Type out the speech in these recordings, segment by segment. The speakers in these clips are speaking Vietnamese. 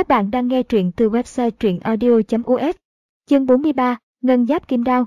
Các bạn đang nghe truyện từ website truyệnaudio.us. Chương 43, Ngân Giáp Kim Đao.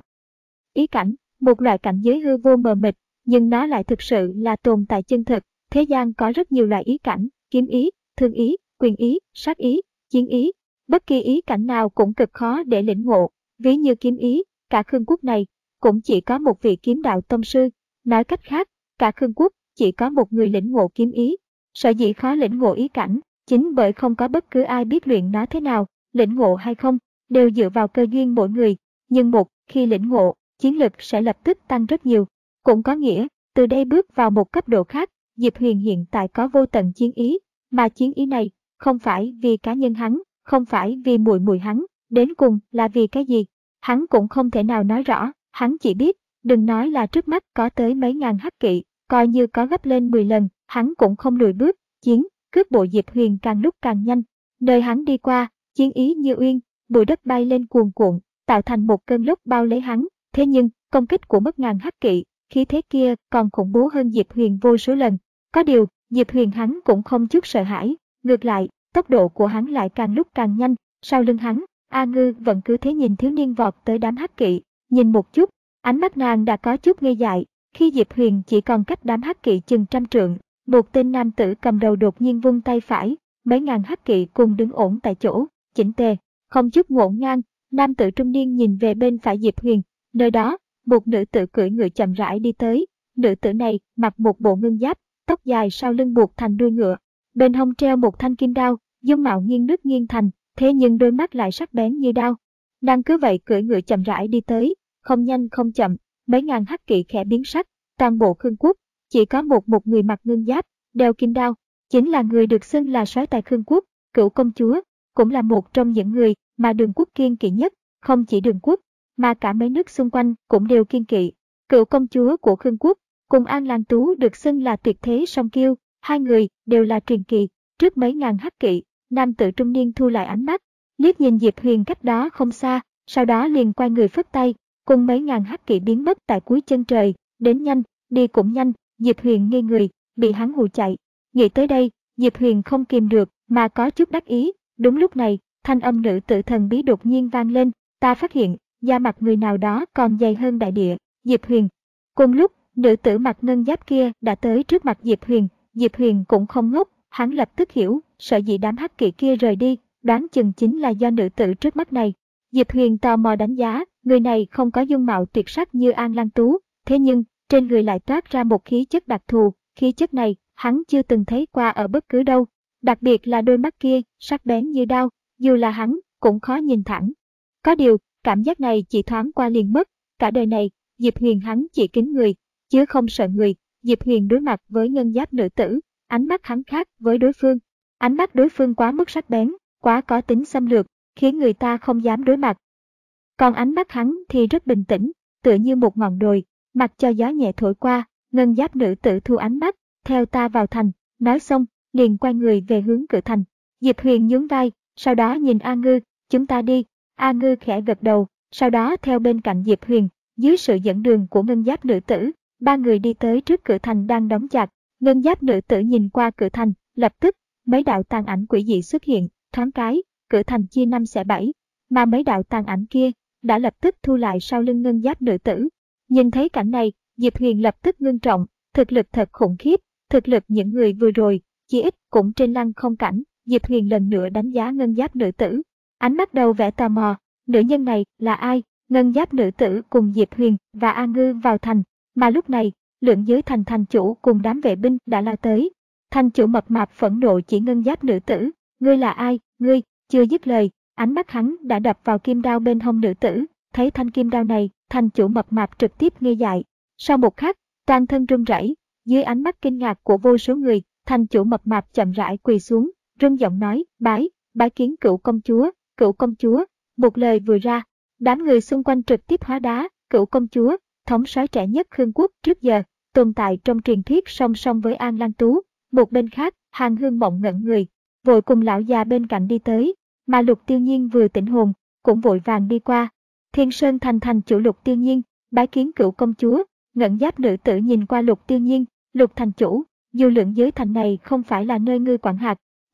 Ý cảnh, một loại cảnh giới hư vô mờ mịt, nhưng nó lại thực sự là tồn tại chân thực. Thế gian có rất nhiều loại ý cảnh, kiếm ý, thương ý, quyền ý, sát ý, chiến ý. Bất kỳ ý cảnh nào cũng cực khó để lĩnh ngộ. Ví như kiếm ý, cả Khương quốc này cũng chỉ có một vị kiếm đạo tông sư. Nói cách khác, cả Khương quốc chỉ có một người lĩnh ngộ kiếm ý. Sở dĩ khó lĩnh ngộ ý cảnh, chính bởi không có bất cứ ai biết luyện nó thế nào, lĩnh ngộ hay không, đều dựa vào cơ duyên mỗi người. Nhưng khi lĩnh ngộ, chiến lực sẽ lập tức tăng rất nhiều. Cũng có nghĩa, từ đây bước vào một cấp độ khác. Diệp Huyền hiện tại có vô tận chiến ý, mà chiến ý này không phải vì cá nhân hắn, không phải vì muội muội hắn, đến cùng là vì cái gì? Hắn cũng không thể nào nói rõ, hắn chỉ biết, đừng nói là trước mắt có tới mấy ngàn hắc kỵ, coi như có gấp lên 10 lần, hắn cũng không lùi bước. Cước bộ Diệp Huyền càng lúc càng nhanh, nơi hắn đi qua, chiến ý như uyên, bụi đất bay lên cuồn cuộn, tạo thành một cơn lốc bao lấy hắn. Thế nhưng, công kích của mất ngàn hắc kỵ, khí thế kia còn khủng bố hơn Diệp Huyền vô số lần. Có điều, Diệp Huyền hắn cũng không chút sợ hãi, ngược lại, tốc độ của hắn lại càng lúc càng nhanh. Sau lưng hắn, A Ngư vẫn cứ thế nhìn thiếu niên vọt tới đám hắc kỵ, nhìn một chút, ánh mắt nàng đã có chút ngây dại. Khi Diệp Huyền chỉ còn cách đám hắc kỵ chừng 100 trượng, một tên nam tử cầm đầu đột nhiên vung tay phải, mấy ngàn hắc kỵ cùng đứng ổn tại chỗ, chỉnh tề, không chút ngổn ngang. Nam tử trung niên nhìn về bên phải Diệp Huyền, nơi đó, một nữ tử cưỡi ngựa chậm rãi đi tới. Nữ tử này mặc một bộ ngân giáp, tóc dài sau lưng buộc thành đuôi ngựa, bên hông treo một thanh kim đao, dung mạo nghiêng nước nghiêng thành, thế nhưng đôi mắt lại sắc bén như đao. Nàng cứ vậy cưỡi ngựa chậm rãi đi tới, không nhanh không chậm, mấy ngàn hắc kỵ khẽ biến sắc. Toàn bộ Khương quốc chỉ có một người mặc ngân giáp, đeo kim đao, chính là người được xưng là soái tại Khương quốc, Cửu công chúa, cũng là một trong những người mà Đường quốc kiêng kỵ nhất. Không chỉ Đường quốc, mà cả mấy nước xung quanh cũng đều kiêng kỵ. Cửu công chúa của Khương quốc cùng An Lan Tú được xưng là tuyệt thế song kiêu, hai người đều là truyền kỳ. Trước mấy ngàn hắc kỵ, nam tử trung niên thu lại ánh mắt, liếc nhìn Diệp Huyền cách đó không xa, sau đó liền quay người phất tay, cùng mấy ngàn hắc kỵ biến mất tại cuối chân trời. Đến nhanh, đi cũng nhanh. Diệp Huyền ngây người, bị hắn hù chạy. Nghĩ tới đây, Diệp Huyền không kìm được mà có chút đắc ý. Đúng lúc này, thanh âm nữ tử thần bí đột nhiên vang lên. Ta phát hiện, da mặt người nào đó còn dày hơn đại địa. Diệp Huyền. Cùng lúc, nữ tử mặc ngân giáp kia đã tới trước mặt Diệp Huyền. Diệp Huyền cũng không ngốc, hắn lập tức hiểu, sợ dĩ đám hắc kỵ kia rời đi, đoán chừng chính là do nữ tử trước mắt này. Diệp Huyền tò mò đánh giá, người này không có dung mạo tuyệt sắc như An Lan Tú, thế nhưng trên người lại toát ra một khí chất đặc thù. Khí chất này hắn chưa từng thấy qua ở bất cứ đâu, đặc biệt là đôi mắt kia sắc bén như đao, dù là hắn cũng khó nhìn thẳng. Có điều, cảm giác này chỉ thoáng qua liền mất. Cả đời này, Diệp Huyền hắn chỉ kính người, chứ không sợ người. Diệp Huyền đối mặt với ngân giáp nữ tử, ánh mắt hắn khác với đối phương. Ánh mắt đối phương quá mức sắc bén, quá có tính xâm lược, khiến người ta không dám đối mặt. Còn ánh mắt hắn thì rất bình tĩnh, tựa như một ngọn đồi, mặc cho gió nhẹ thổi qua. Ngân giáp nữ tử thu ánh mắt, theo ta vào thành. Nói xong, liền quay người về hướng cửa thành. Diệp Huyền nhún vai, sau đó nhìn A Ngư, chúng ta đi. A Ngư khẽ gật đầu, sau đó theo bên cạnh Diệp Huyền, dưới sự dẫn đường của ngân giáp nữ tử, ba người đi tới trước cửa thành đang đóng chặt. Ngân giáp nữ tử nhìn qua cửa thành, lập tức, mấy đạo tàn ảnh quỷ dị xuất hiện, thoáng cái, cửa thành chia 5 xẻ 7, mà mấy đạo tàn ảnh kia đã lập tức thu lại sau lưng ngân giáp nữ tử. Nhìn thấy cảnh này, Diệp Huyền lập tức ngưng trọng, thực lực thật khủng khiếp, thực lực những người vừa rồi, chỉ ít cũng trên lăng không cảnh. Diệp Huyền lần nữa đánh giá ngân giáp nữ tử, ánh mắt đầu vẻ tò mò, nữ nhân này là ai? Ngân giáp nữ tử cùng Diệp Huyền và A Ngư vào thành, mà lúc này, Lượng Giới thành thành chủ cùng đám vệ binh đã lao tới. Thành chủ mập mạp phẫn nộ chỉ ngân giáp nữ tử, ngươi là ai? Ngươi? Chưa dứt lời, ánh mắt hắn đã đập vào kim đao bên hông nữ tử. Thấy thanh kim đao này, thành chủ mập mạp trực tiếp ngây dại. Sau một khắc, toàn thân run rẩy, dưới ánh mắt kinh ngạc của vô số người, thành chủ mập mạp chậm rãi quỳ xuống, run giọng nói, bái kiến Cửu công chúa, Cửu công chúa. Một lời vừa ra, đám người xung quanh trực tiếp hóa đá. Cửu công chúa, thống soái trẻ nhất Khương quốc trước giờ, tồn tại trong truyền thuyết song song với An Lan Tú. Một bên khác, Hàn Hương Mộng ngẩn người, vội cùng lão già bên cạnh đi tới, mà Lục Tiêu Nhiên vừa tỉnh hồn, cũng vội vàng đi qua. Thiên Sơn thành thành chủ Lục Tiêu Nhiên, bái kiến Cửu công chúa. Ngân giáp nữ tử nhìn qua Lục Tiêu Nhiên, Lục thành chủ, dù Lượng Giới thành này không phải là nơi ngươi quản hạt,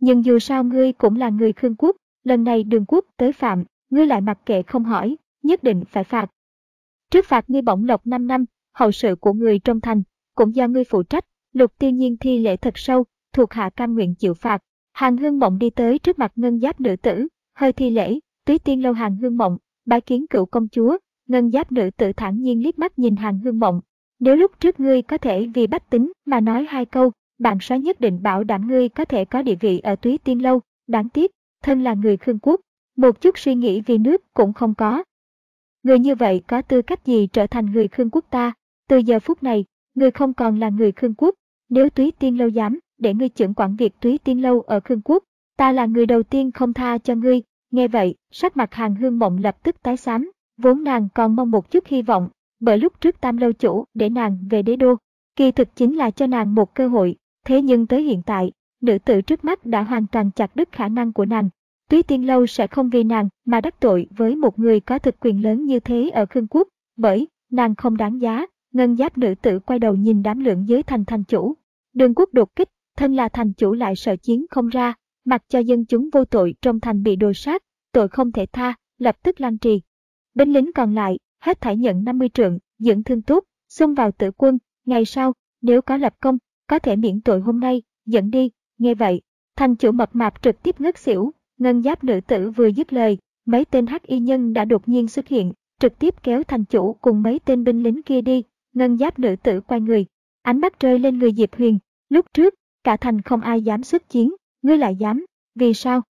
Nhưng dù sao ngươi cũng là người Khương quốc, lần này Đường quốc tới phạm, ngươi lại mặc kệ không hỏi, nhất định phải phạt. Trước phạt ngươi bổng lộc 5 năm, hậu sự của người trong thành, cũng do ngươi phụ trách. Lục Tiêu Nhiên thi lễ thật sâu, thuộc hạ cam nguyện chịu phạt. Hàn Hương Mộng đi tới trước mặt ngân giáp nữ tử, hơi thi lễ, Túy Tiên Lâu Hàn Hương Mộng, bái kiến cựu công chúa. Ngân giáp nữ tử thản nhiên liếc mắt nhìn Hàn Hương Mộng. Nếu lúc trước ngươi có thể vì bách tính mà nói 2 câu, bản soái nhất định bảo đảm ngươi có thể có địa vị ở Túy Tiên Lâu. Đáng tiếc, thân là người Khương quốc, một chút suy nghĩ vì nước cũng không có. Người như vậy có tư cách gì trở thành người Khương quốc ta? Từ giờ phút này, ngươi không còn là người Khương quốc. Nếu Túy Tiên Lâu dám để ngươi chưởng quản việc Túy Tiên Lâu ở Khương quốc, ta là người đầu tiên không tha cho ngươi. Nghe vậy, sắc mặt Hàn Hương Mộng lập tức tái xám, vốn nàng còn mong một chút hy vọng, bởi lúc trước Tam lâu chủ để nàng về đế đô, kỳ thực chính là cho nàng một cơ hội, thế nhưng tới hiện tại, nữ tử trước mắt đã hoàn toàn chặt đứt khả năng của nàng. Túy Tiên Lâu sẽ không vì nàng mà đắc tội với một người có thực quyền lớn như thế ở Khương quốc, bởi nàng không đáng giá. Ngân giáp nữ tử quay đầu nhìn đám lượng giới thành chủ. Đường quốc đột kích, thân là thành chủ lại sợ chiến không ra, mặc cho dân chúng vô tội trong thành bị đồ sát, tội không thể tha, lập tức lăng trì. Binh lính còn lại, hết thảy nhận 50 trượng, dưỡng thương tốt, xông vào tử quân, ngày sau, nếu có lập công, có thể miễn tội hôm nay, dẫn đi. Nghe vậy, thành chủ mập mạp trực tiếp ngất xỉu. Ngân giáp nữ tử vừa dứt lời, mấy tên hắc y nhân đã đột nhiên xuất hiện, trực tiếp kéo thành chủ cùng mấy tên binh lính kia đi. Ngân giáp nữ tử quay người, ánh mắt rơi lên người Diệp Huyền. Lúc trước, cả thành không ai dám xuất chiến, ngươi lại dám, vì sao?